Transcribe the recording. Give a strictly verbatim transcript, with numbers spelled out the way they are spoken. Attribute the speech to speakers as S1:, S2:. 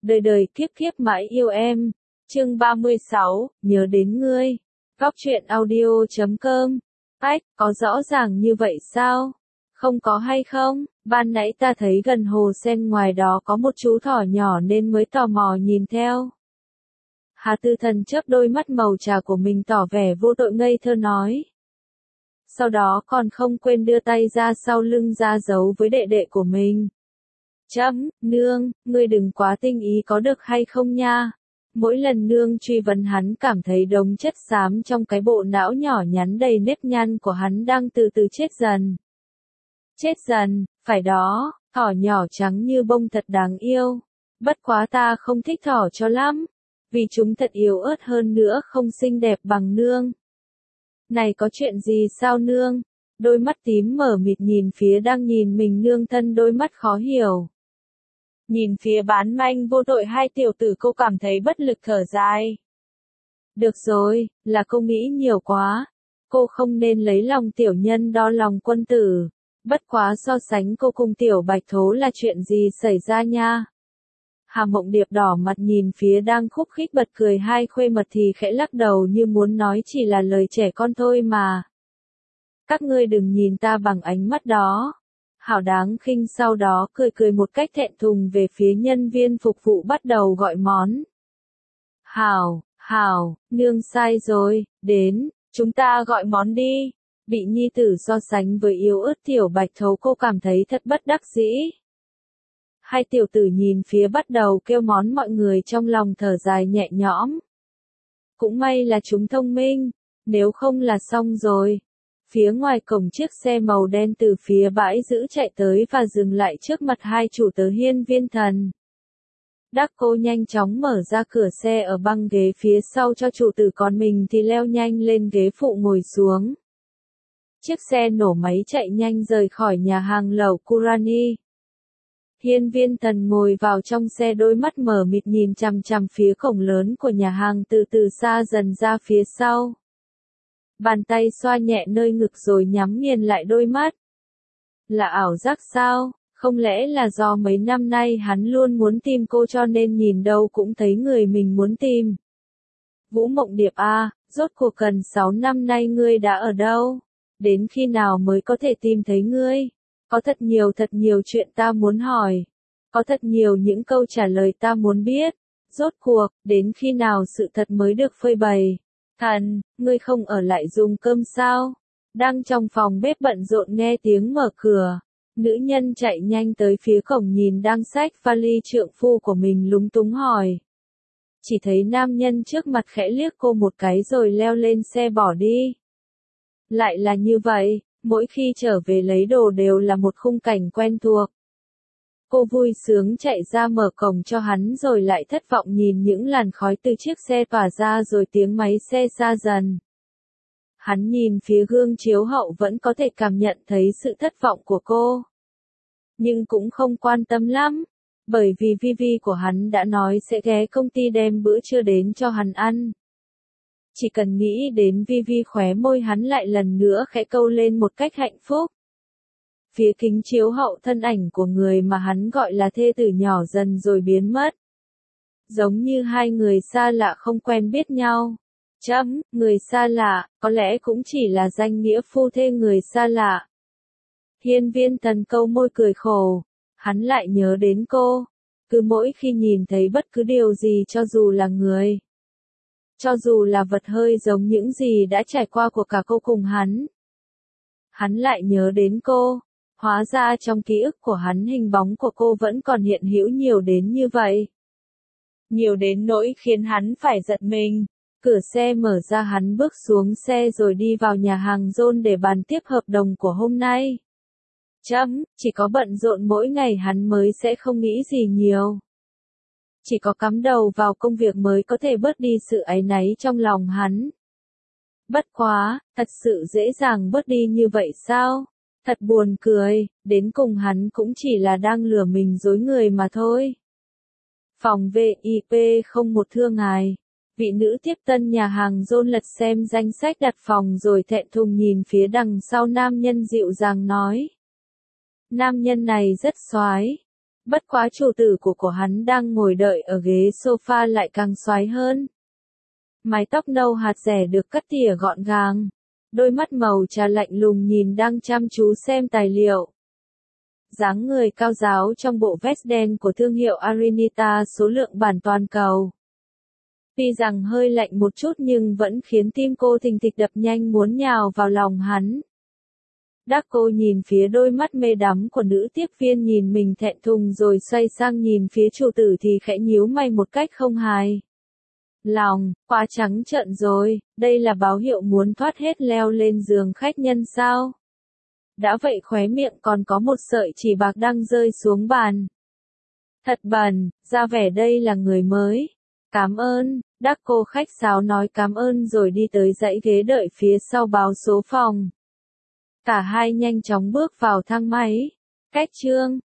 S1: đời đời kiếp kiếp mãi yêu em. Chương ba mươi sáu, nhớ đến ngươi. Góc truyện audio chấm com. Ách, có rõ ràng như vậy sao? Không có hay không? Ban nãy ta thấy gần hồ sen ngoài đó có một chú thỏ nhỏ nên mới tò mò nhìn theo. Hà Tư Thần chớp đôi mắt màu trà của mình tỏ vẻ vô tội ngây thơ nói. Sau đó còn không quên đưa tay ra sau lưng ra giấu với đệ đệ của mình. Chấm, nương, ngươi đừng quá tinh ý có được hay không nha. Mỗi lần nương truy vấn hắn cảm thấy đống chất xám trong cái bộ não nhỏ nhắn đầy nếp nhăn của hắn đang từ từ chết dần. Chết dần, phải đó, thỏ nhỏ trắng như bông thật đáng yêu. Bất quá ta không thích thỏ cho lắm, vì chúng thật yếu ớt hơn nữa không xinh đẹp bằng nương. Này có chuyện gì sao nương? Đôi mắt tím mở mịt nhìn phía đang nhìn mình nương thân đôi mắt khó hiểu. Nhìn phía bán manh vô tội hai tiểu tử cô cảm thấy bất lực thở dài. Được rồi, là cô nghĩ nhiều quá. Cô không nên lấy lòng tiểu nhân đo lòng quân tử. Bất quá so sánh cô cùng tiểu bạch thố là chuyện gì xảy ra nha. Hà Mộng Điệp đỏ mặt nhìn phía đang khúc khích bật cười hai khuê mật thì khẽ lắc đầu như muốn nói chỉ là lời trẻ con thôi mà. Các ngươi đừng nhìn ta bằng ánh mắt đó. Hảo đáng khinh sau đó cười cười một cách thẹn thùng về phía nhân viên phục vụ bắt đầu gọi món. Hảo, Hảo, nương sai rồi, đến, chúng ta gọi món đi. Bị nhi tử so sánh với yếu ớt tiểu bạch thấu cô cảm thấy thật bất đắc dĩ. Hai tiểu tử nhìn phía bắt đầu kêu món mọi người trong lòng thở dài nhẹ nhõm. Cũng may là chúng thông minh, nếu không là xong rồi. Phía ngoài cổng chiếc xe màu đen từ phía bãi giữ chạy tới và dừng lại trước mặt hai chủ tớ Hiên Viên Thần. Đắc Cô nhanh chóng mở ra cửa xe ở băng ghế phía sau cho chủ tử, còn mình thì leo nhanh lên ghế phụ ngồi xuống. Chiếc xe nổ máy chạy nhanh rời khỏi nhà hàng lẩu Kurani. Hiên Viên Thần ngồi vào trong xe đôi mắt mở mịt nhìn chằm chằm phía cổng lớn của nhà hàng từ từ xa dần ra phía sau. Bàn tay xoa nhẹ nơi ngực rồi nhắm nghiền lại đôi mắt. Là ảo giác sao? Không lẽ là do mấy năm nay hắn luôn muốn tìm cô cho nên nhìn đâu cũng thấy người mình muốn tìm. Vũ Mộng Điệp à, rốt cuộc gần sáu năm nay ngươi đã ở đâu? Đến khi nào mới có thể tìm thấy ngươi? Có thật nhiều thật nhiều chuyện ta muốn hỏi. Có thật nhiều những câu trả lời ta muốn biết. Rốt cuộc, đến khi nào sự thật mới được phơi bày? Thần, ngươi không ở lại dùng cơm sao? Đang trong phòng bếp bận rộn nghe tiếng mở cửa. Nữ nhân chạy nhanh tới phía cổng nhìn đang xách vali trượng phu của mình lúng túng hỏi. Chỉ thấy nam nhân trước mặt khẽ liếc cô một cái rồi leo lên xe bỏ đi. Lại là như vậy, mỗi khi trở về lấy đồ đều là một khung cảnh quen thuộc. Cô vui sướng chạy ra mở cổng cho hắn rồi lại thất vọng nhìn những làn khói từ chiếc xe tỏa ra rồi tiếng máy xe xa dần. Hắn nhìn phía gương chiếu hậu vẫn có thể cảm nhận thấy sự thất vọng của cô. Nhưng cũng không quan tâm lắm, bởi vì Vivi của hắn đã nói sẽ ghé công ty đem bữa trưa đến cho hắn ăn. Chỉ cần nghĩ đến Vivi khóe môi hắn lại lần nữa khẽ câu lên một cách hạnh phúc. Phía kính chiếu hậu thân ảnh của người mà hắn gọi là thê tử nhỏ dần rồi biến mất. Giống như hai người xa lạ không quen biết nhau. Chấm, người xa lạ, có lẽ cũng chỉ là danh nghĩa phu thê người xa lạ. Hiên Viên Thần câu môi cười khổ. Hắn lại nhớ đến cô. Cứ mỗi khi nhìn thấy bất cứ điều gì cho dù là người. Cho dù là vật hơi giống những gì đã trải qua của cả cô cùng hắn. Hắn lại nhớ đến cô. Hóa ra trong ký ức của hắn hình bóng của cô vẫn còn hiện hữu nhiều đến như vậy. Nhiều đến nỗi khiến hắn phải giật mình. Cửa xe mở ra hắn bước xuống xe rồi đi vào nhà hàng John để bàn tiếp hợp đồng của hôm nay. Chấm, chỉ có bận rộn mỗi ngày hắn mới sẽ không nghĩ gì nhiều. Chỉ có cắm đầu vào công việc mới có thể bớt đi sự áy náy trong lòng hắn. Bất quá, thật sự dễ dàng bớt đi như vậy sao? Thật buồn cười, đến cùng hắn cũng chỉ là đang lừa mình dối người mà thôi. Phòng vê i pê không một thưa ngài. Vị nữ tiếp tân nhà hàng John lật xem danh sách đặt phòng rồi thẹn thùng nhìn phía đằng sau nam nhân dịu dàng nói. Nam nhân này rất soái. Bất quá chủ tử của của hắn đang ngồi đợi ở ghế sofa lại càng xoái hơn. Mái tóc nâu hạt rẻ được cắt tỉa gọn gàng. Đôi mắt màu trà lạnh lùng nhìn đang chăm chú xem tài liệu. Dáng người cao ráo trong bộ vest đen của thương hiệu Arinita số lượng bản toàn cầu. Tuy rằng hơi lạnh một chút nhưng vẫn khiến tim cô thình thịch đập nhanh muốn nhào vào lòng hắn. Darko nhìn phía đôi mắt mê đắm của nữ tiếp viên nhìn mình thẹn thùng rồi xoay sang nhìn phía chủ tử thì khẽ nhíu mày một cách không hài lòng, quá trắng trợn rồi, đây là báo hiệu muốn thoát hết leo lên giường khách nhân sao? Đã vậy khóe miệng còn có một sợi chỉ bạc đang rơi xuống bàn. Thật bẩn, ra vẻ đây là người mới. Cảm ơn, Darko khách sáo nói cảm ơn rồi đi tới dãy ghế đợi phía sau báo số phòng. Cả hai nhanh chóng bước vào thang máy. Cách chương